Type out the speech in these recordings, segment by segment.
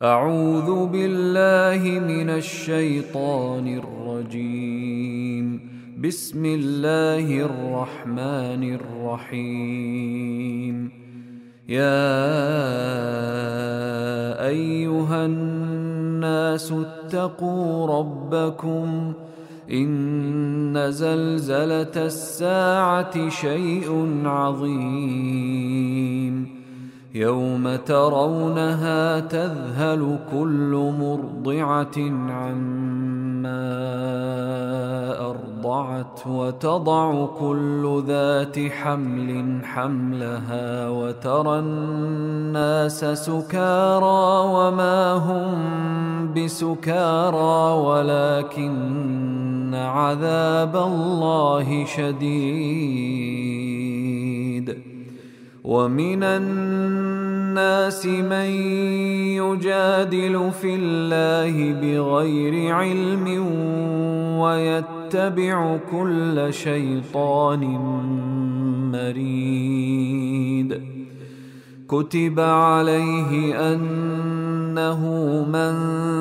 أعوذ بالله من الشيطان الرجيم. بسم الله الرحمن الرحيم. يا أيها الناس اتقوا ربكم إن زلزلة الساعة شيء عظيم يوم ترونها تذهل كل مرضعة عما أرضعت وتضع كل ذات حمل حملها وترى الناس سكارى وما هم بسكارى ولكن عذاب الله شديد. ومن الناس من يجادل في الله بغير علم ويتبع كل شيطان مريد. كتب عليه أنه من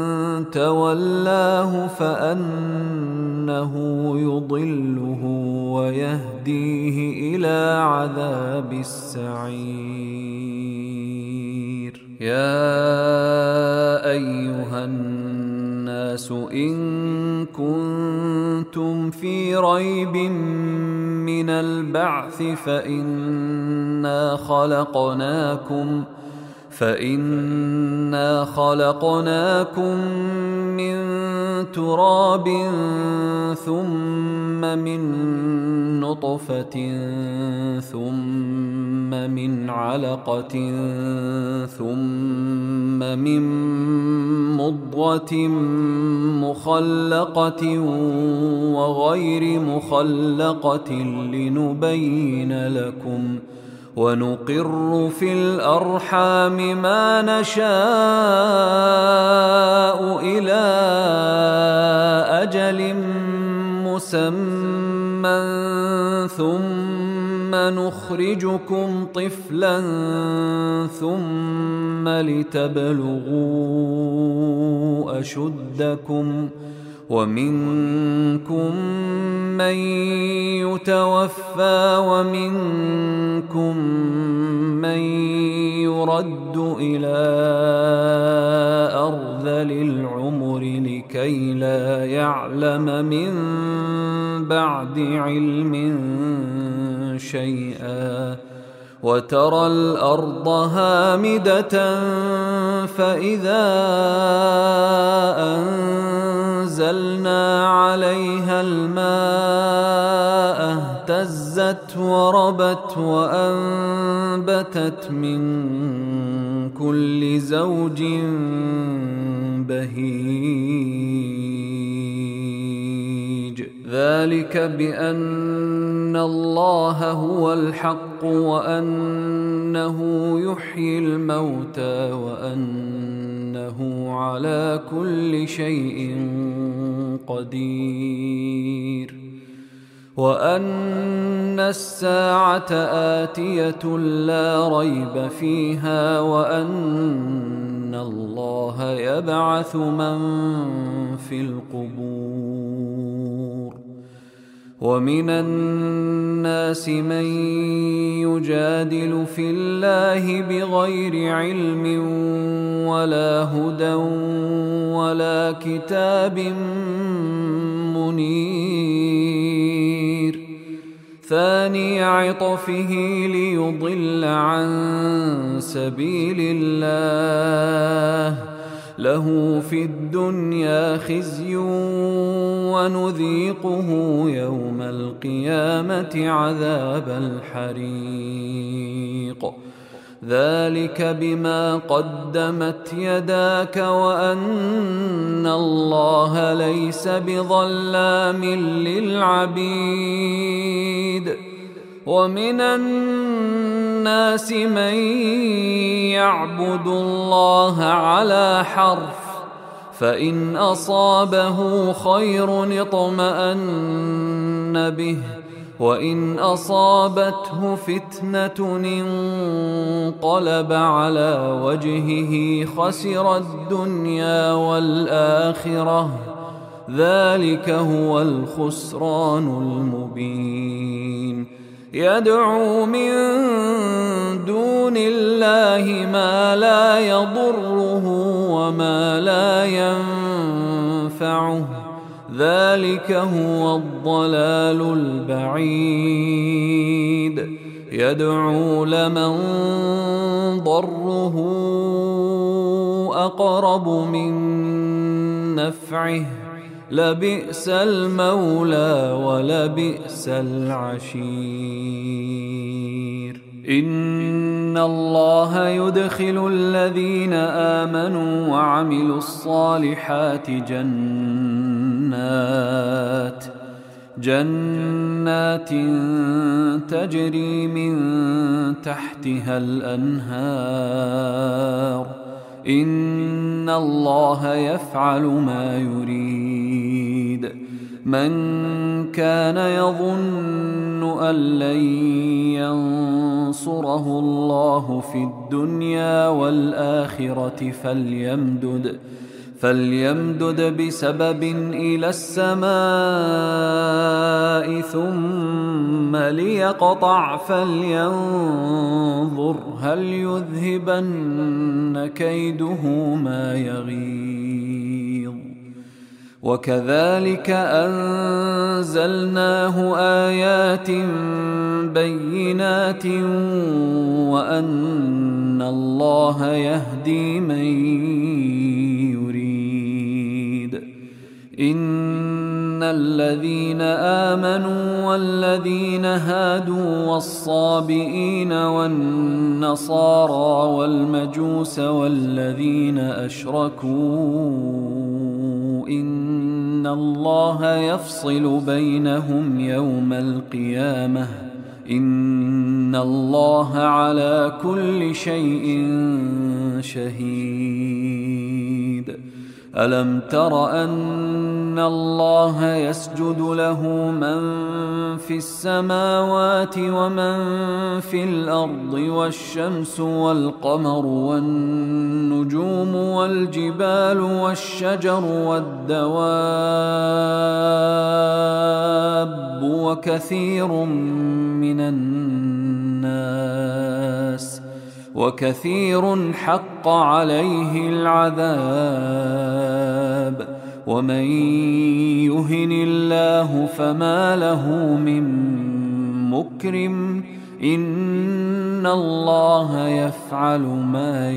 تولاه فأنه يضله ويهديه إلى عذاب السعير. يا أيها الناس إن كنتم في ريب من البعث فإنا خلقناكم من تراب ثم من نطفة ثم من علقة ثم من مضغة مخلقة وغير مخلقة لنبين لكم ونقر في الأرحام ما نشاء إلى أجل مسمى ثم نخرجكم طفلا ثم لتبلغوا أشدكم ومنكم من يتوفى ومنكم من يرد إلى أرذل العمر لكي لا يعلم من بعد علم شيئا. وترى الأرض هامدة فإذا أنزلنا عليها الماء اهتزت وربت وأنبتت من كل زوج بهيج. ذلك بأن الله هو الحق وأنه يحيي الموتى وأنه على كل شيء قدير وأن الساعة آتية لا ريب فيها وأن الله يبعث من في القبور. ومن الناس من يجادل في الله بغير علم ولا هدى ولا كتاب منير. ثاني عطفه ليضل عن سبيل الله له في الدنيا خزي ونذيقه يوم القيامة عذاب الحريق. ذلك بما قدمت يداك وأن الله ليس بظلام للعبيد. ومن الناس من يعبد الله على حرف فإن أصابه خير اطمأن به وإن أصابته فتنة انقلب على وجهه خسر الدنيا والآخرة ذلك هو الخسران المبين يدعو من دون الله ما لا يضره وما لا ينفعه ذلك هو الضلال البعيد يدعو لمن ضره أقرب من نفعه لبئس المولى ولبئس العشير إن الله يدخل الذين آمنوا وعملوا الصالحات جنات تجري من تحتها الأنهار إن الله يفعل ما يريد من كان يظن أن لن ينصره الله في الدنيا والآخرة فليمدد بسبب إلى السماء ثم ليقطع فلينظر هل يذهبن كيده ما يغيظ وكذلك أنزلناه آيات بينات وأن الله يهدي من يريد إن الذين آمنوا والذين هادوا والصابئين والنصارى والمجوس والذين أشركوا إن الله يفصل بينهم يوم القيامة إن الله على كل شيء شهيد ألم تر أن الله يسجد له من في السماوات ومن في الأرض والشمس والقمر والنجوم والجبال والشجر والدواب وكثير حق عليه العذاب ومن يهن الله فما له من مكرم إن الله يفعل ما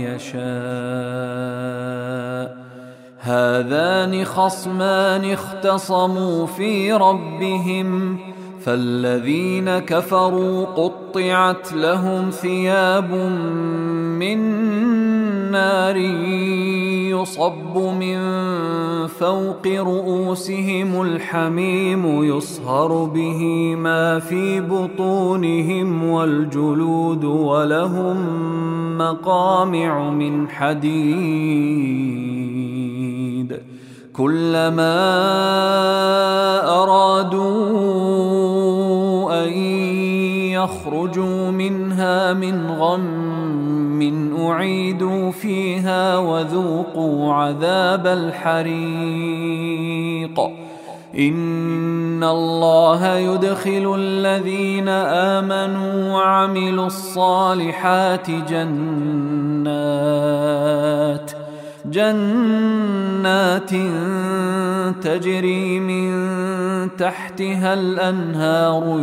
يشاء هذان خصمان اختصموا في ربهم فالذين كفروا قطعت لهم ثياب من نار يصب من فوق رؤوسهم الحميم يصهر به ما في بطونهم والجلود ولهم مقامع من حديد كلما أرادوا أن يخرجوا منها من غم أعيدوا فيها وذوقوا عذاب الحريق إن الله يدخل الذين آمنوا وعملوا الصالحات جنات تجري من تحتها الأنهار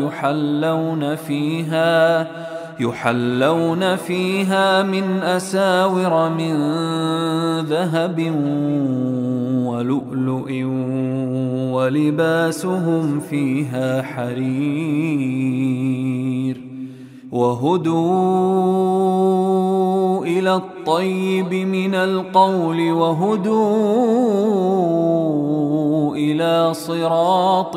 يحلون فيها من أساور من ذهب ولؤلؤ ولباسهم فيها حرير وهدوا إلى الطيب من القول وهدوا إلى صراط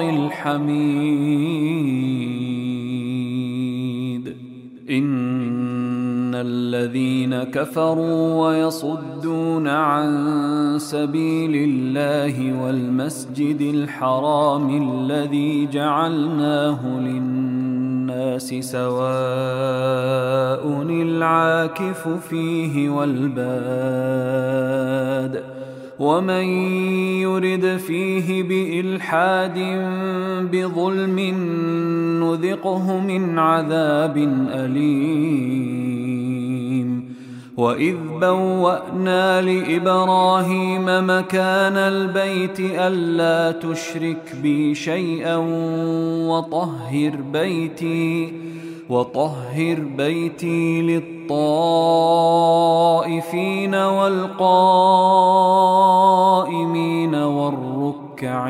الحميد إن الذين كفروا ويصدون عن سبيل الله والمسجد الحرام الذي جعلناه للناس الناس سواء العاكف فيه والباد ومن يرد فيه بإلحاد بظلم نذقه من عذاب أليم. وإذ بوأنا لإبراهيم مكان البيت ألا تشرك بي شيئا وطهر بيتي للطائفين والقائمين والركع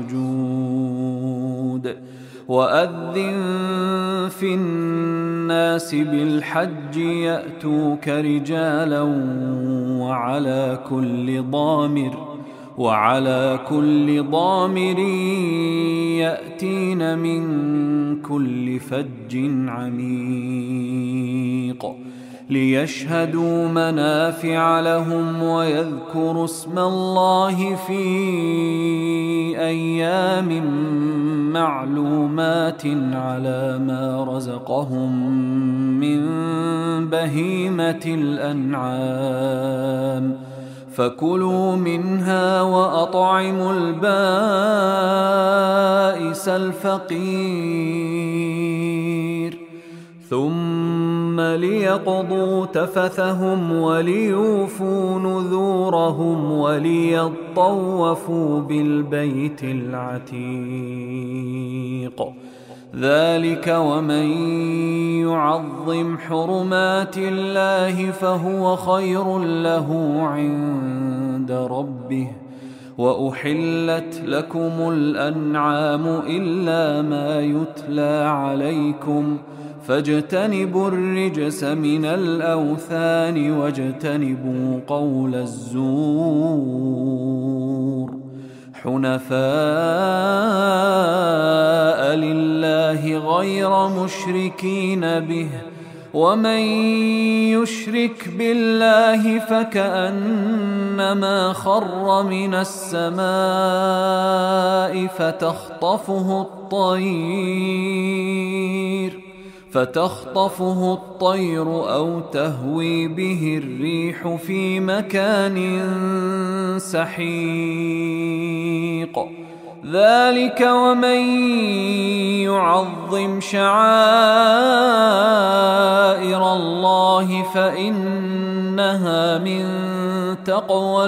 السجود. وأذن في الناس بالحج يأتوك رجالا وعلى كل ضامر يأتين من كل فج عميق ليشهدوا منافع لهم ويذكروا اسم الله في أيام معلومات على ما رزقهم من بهيمة الأنعام فكلوا منها وأطعموا البائس الفقير ثم ليقضوا تفثهم وليوفوا نذورهم وليطوفوا بالبيت العتيق. ذلك ومن يعظم حرمات الله فهو خير له عند ربه. وأحلت لكم الأنعام إلا ما يتلى عليكم فاجتنبوا الرجس من الأوثان واجتنبوا قول الزور حنفاء لله غير مشركين به ومن يشرك بالله فكأنما خر من السماء فتخطفه الطير أو تهوي به الريح في مكان سحيق. ذلك ومن يعظم شعائر الله فإنها من تقوى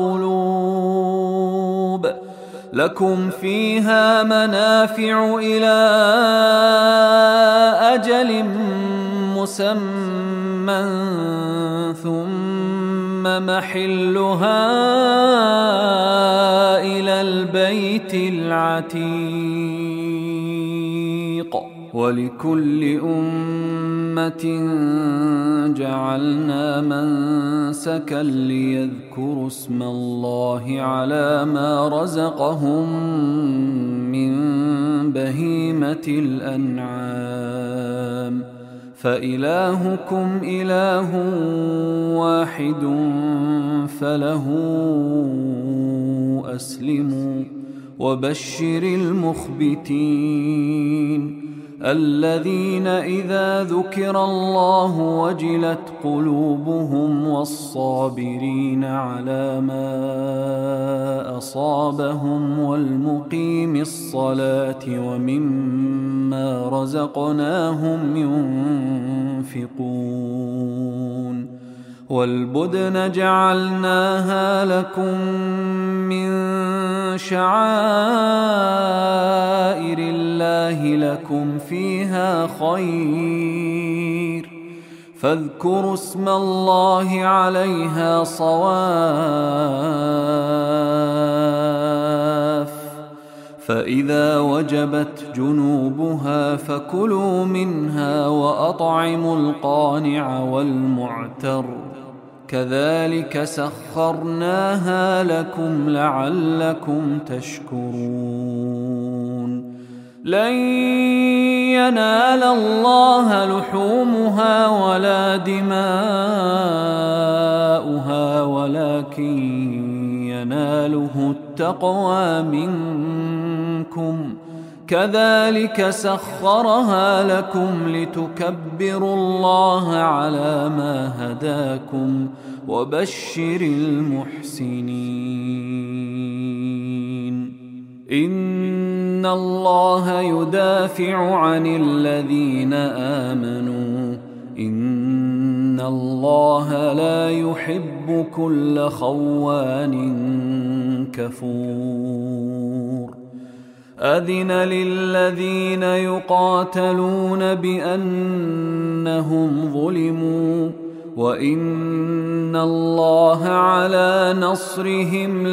القلوب. لكم فيها منافع إلى أجل مسمى ثم محلها إلى البيت العتيق. ولكل أمة جعلنا منسكا ليذكروا اسم الله على ما رزقهم من بهيمة الأنعام فإلهكم إله واحد فله أسلموا. وبشر المخبتين الذين إذا ذكر الله وجلت قلوبهم والصابرين على ما أصابهم والمقيم الصلاة ومما رزقناهم ينفقون. والبدن جعلناها لكم من شعائر الله لكم فيها خير فاذكروا اسم الله عليها صواف فإذا وجبت جنوبها فكلوا منها وأطعموا القانع والمعتر كذلك سخرناها لكم لعلكم تشكرون. لن ينال الله لحومها ولا دماؤها ولكن يناله التقوى منكم كذلك سخرها لكم لتكبروا الله على ما هداكم وبشر المحسنين. إن الله يدافع عن الذين آمنوا إن الله لا يحب كل خوان كفور. أذن للذين يقاتلون بأنهم ظلموا وإن الله على نصرهم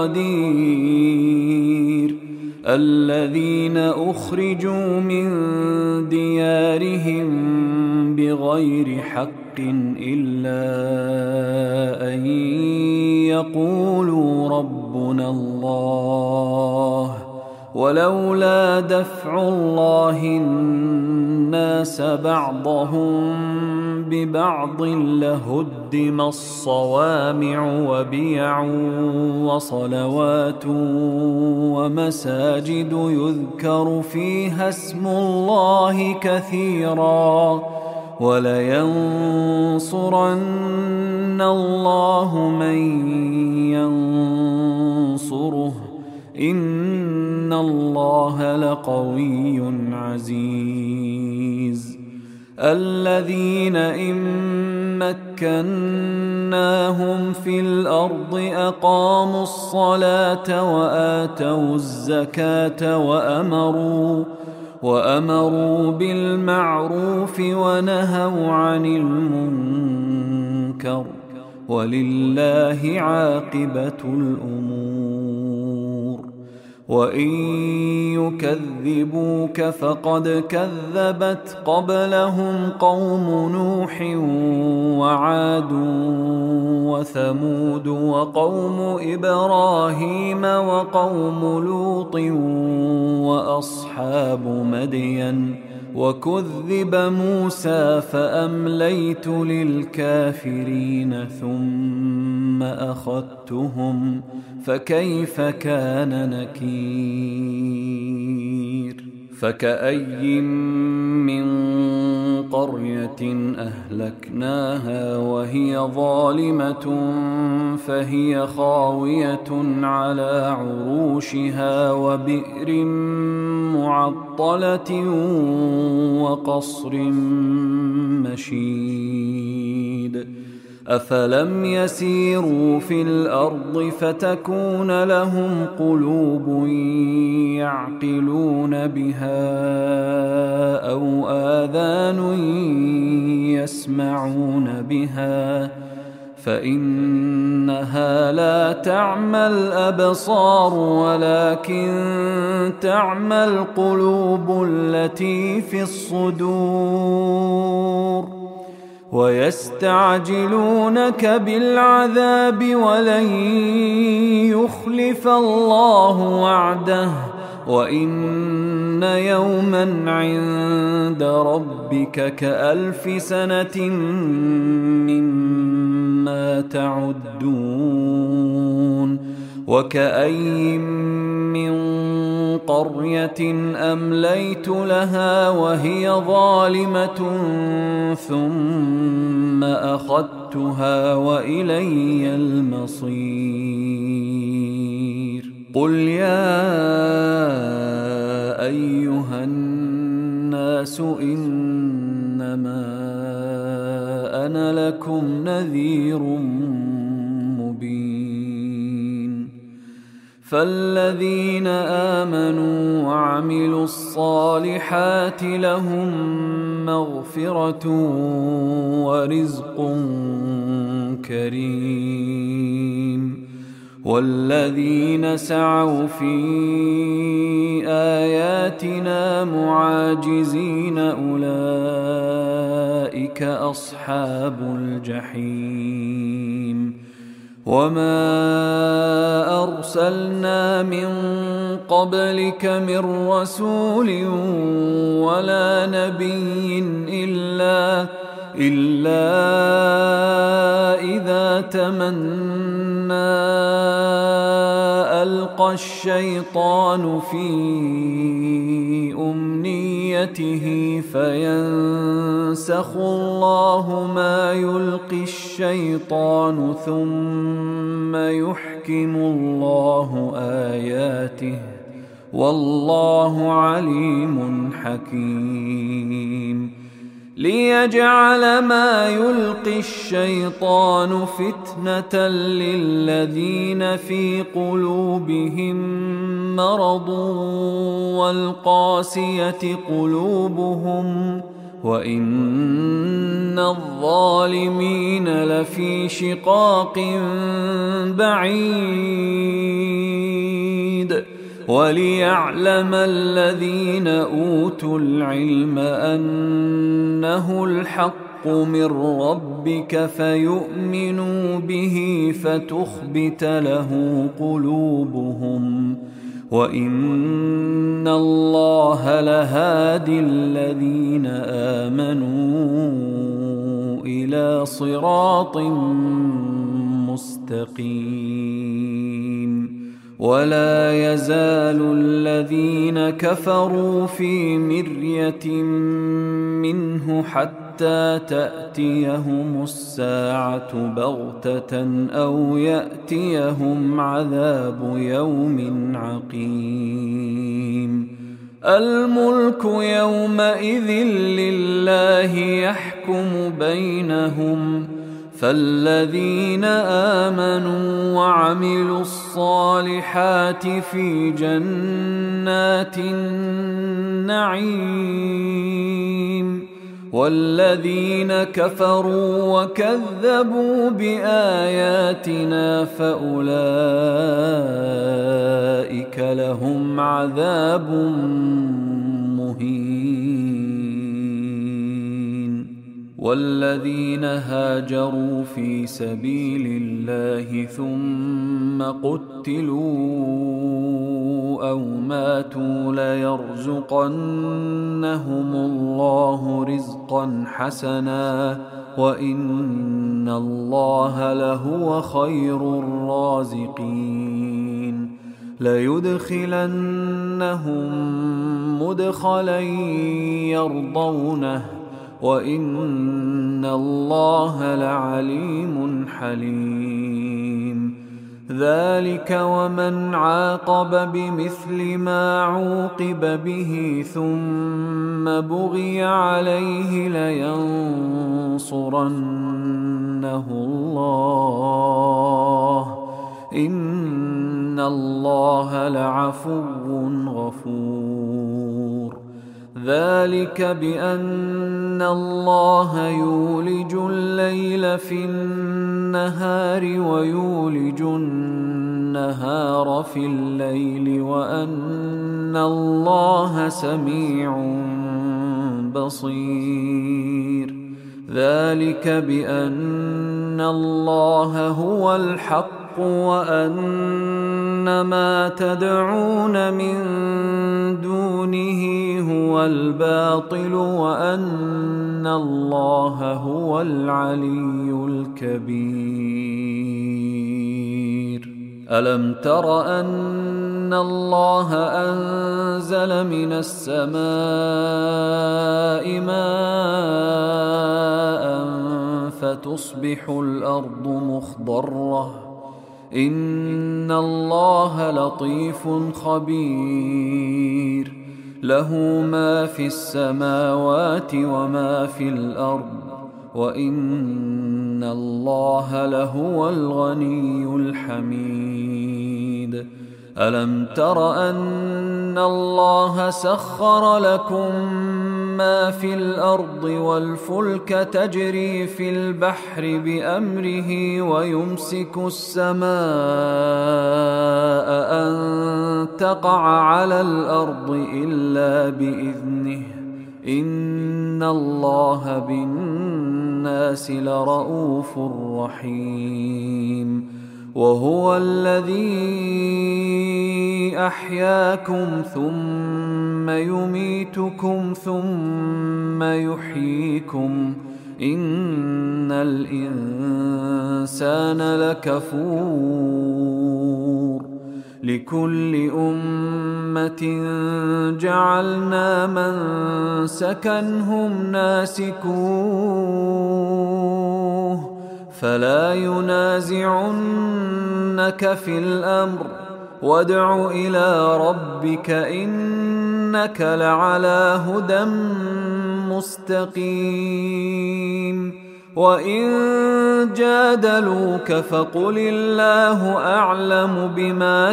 لقدير. الذين أخرجوا من ديارهم بغير حق إلا أن يقولوا ربنا الله ولولا دفع الله الناس بعضهم ببعض لهدم الصوامع وبيع وصلوات ومساجد يذكر فيها اسم الله كثيرا ولينصرن الله من ينصره إن الله لقوي عزيز. الذين إن مكناهم في الأرض أقاموا الصلاة وآتوا الزكاة وأمروا بالمعروف ونهوا عن المنكر ولله عاقبة الأمور. وإن يكذبوك فقد كذبت قبلهم قوم نوح وعاد وثمود وقوم إبراهيم وقوم لوط وأصحاب مدين وكذب موسى فأمليت للكافرين ثم أخذتهم فكيف كان نكير. فكأي من قرية أهلكناها وهي ظالمة فهي خاوية على عروشها وبئر معطلة وقصر مشيد. أفلم يسيروا في الأرض فتكون لهم قلوب يعقلون بها أو آذان يسمعون بها فإنها لا تعمى الأبصار ولكن تعمى القلوب التي في الصدور. ويستعجلونك بالعذاب ولن يخلف الله وعده وإن يوما عند ربك كألف سنة مما تعدون. وكأي من قرية أمليت لها وهي ظالمة ثم أخذتها وإلي المصير. قل يا أيها الناس إنما أنا لكم نذير مبين. فالذين آمنوا وعملوا الصالحات لهم مغفرة ورزق كريم. والذين سعوا في آياتنا معاجزين أولئك أصحاب الجحيم. وما أرسلنا من قبلك من رسول ولا نبي إلا إذا تمنى فألقى الشيطان في أمنيته فينسخ الله ما يلقي الشيطان ثم يحكم الله آياته والله عليم حكيم ليجعل ما يلقي الشيطان فتنة للذين في قلوبهم مرض والقاسية قلوبهم وإن الظالمين لفي شقاق بعيد وليعلم الذين أوتوا العلم أنه الحق من ربك فيؤمنوا به فتخبت له قلوبهم وإن الله لهادي الذين آمنوا إلى صراط مستقيم ولا يزال الذين كفروا في مرية منه حتى تأتيهم الساعة بغتة أو يأتيهم عذاب يوم عقيم الملك يومئذ لله يحكم بينهم فالذين آمنوا وعملوا الصالحات في جنات النعيم والذين كفروا وكذبوا بآياتنا فأولئك لهم عذاب مهين والذين هاجروا في سبيل الله ثم قتلوا أو ماتوا ليرزقنهم الله رزقا حسنا وإن الله لهو خير الرازقين ليدخلنهم مدخلا يرضونه وإن الله لعليم حليم ذلك ومن عاقب بمثل ما عوقب به ثم بغي عليه لينصرنه الله إن الله لعفو غفور ذلك بأن الله يولج الليل في النهار ويولج النهار في الليل وأن الله سميع بصير ذلك بأن الله هو الحق وأن ما تدعون من دونه هو الباطل وأن الله هو العلي الكبير ألم تر أن الله أنزل من السماء ماء فتصبح الأرض مخضرة إن الله لطيف خبير له ما في السماوات وما في الأرض وإن الله لهو الغني الحميد ألم تر أن الله سخر لكم ما في الأرض والفلك تجري في البحر بأمره ويمسك السماء أن تقع على الأرض إلا بإذنه إن الله بالناس لرؤوف رحيم وهو الذي أحياكم ثم يميتكم ثم يحييكم إن الإنسان لكفور لكل أمة جعلنا منسكا هم ناسكوه فلا ينازعنك في الأمر وادع إلى ربك إنك لعلى هدى مستقيم وإن جادلوك فقل الله أعلم بما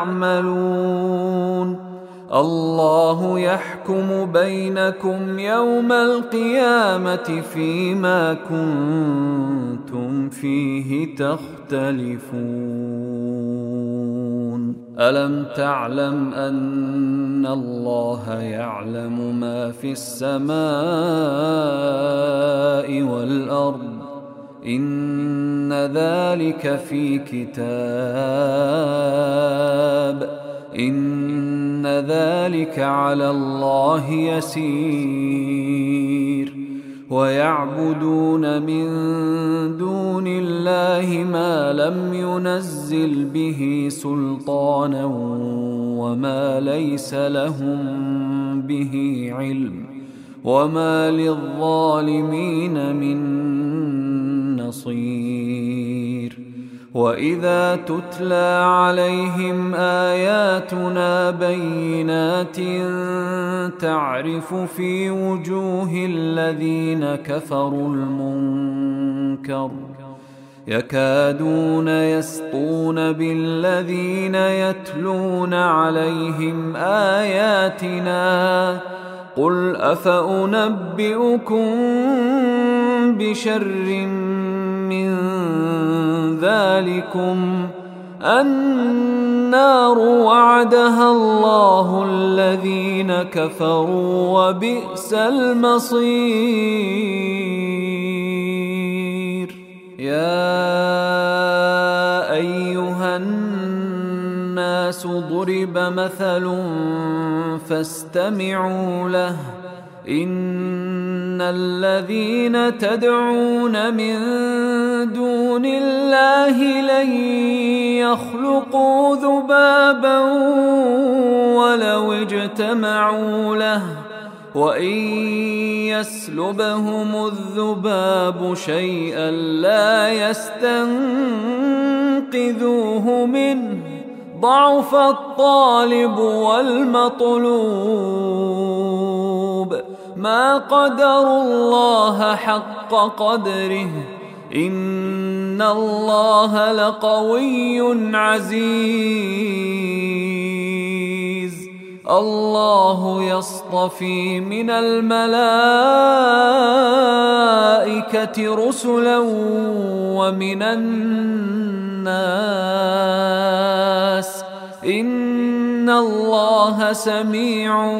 تعملون الله يحكم بينكم يوم القيامة فيما كنتم فيه تختلفون ألم تعلم أن الله يعلم ما في السماء والأرض إن ذلك في كتاب إن ذلك على الله يسير ويعبدون من دون الله ما لم ينزل به سلطانا وما ليس لهم به علم وما للظالمين من نصير وإذا تتلى عليهم آياتنا بينات تعرف في وجوه الذين كفروا المنكر يكادون يسطون بالذين يتلون عليهم آياتنا قل أفأنبئكم بشر من ذلكم النار وعدها الله الذين كفروا وبئس المصير يا أيها الناس ضرب مثل فاستمعوا له إن الذين تدعون من دون الله لن يخلقوا ذبابا ولو اجتمعوا له وإن يسلبهم الذباب شيئا لا يستنقذوه منه ضعف الطالب والمطلوب ما قدروا الله حق قدره إن الله لقوي عزيز الله يصطفي من الملائكة رسلا ومن الناس إن الله سميع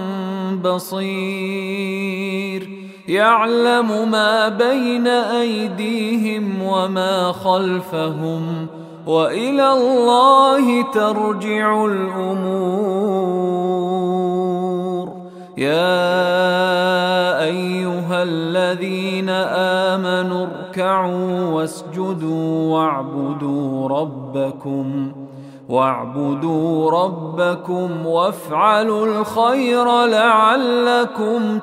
بصير يعلم ما بين أيديهم وما خلفهم وإلى الله ترجع الأمور يا أيها الذين آمنوا اركعوا واسجدوا واعبدوا ربكم وافعلوا الخير لعلكم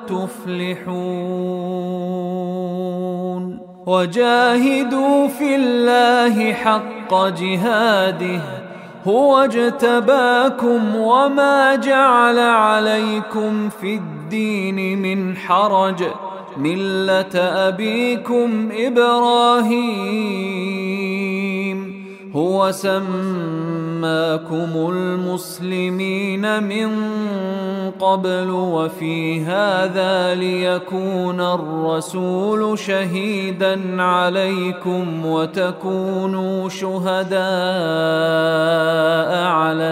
تفلحون وجاهدوا في الله حق جهاده هو اجتباكم وما جعل عليكم في الدين من حرج ملة أبيكم إبراهيم هو سماكم المسلمين من قبل وفي هذا ليكون الرسول شهيدا عليكم وتكونوا شهداء على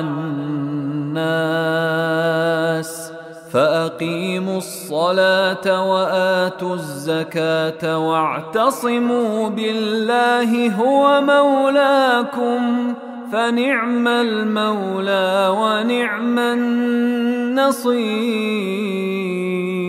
الناس فأقيموا الصلاة وآتوا الزكاة واعتصموا بالله هو مولاكم فنعم المولى ونعم النصير.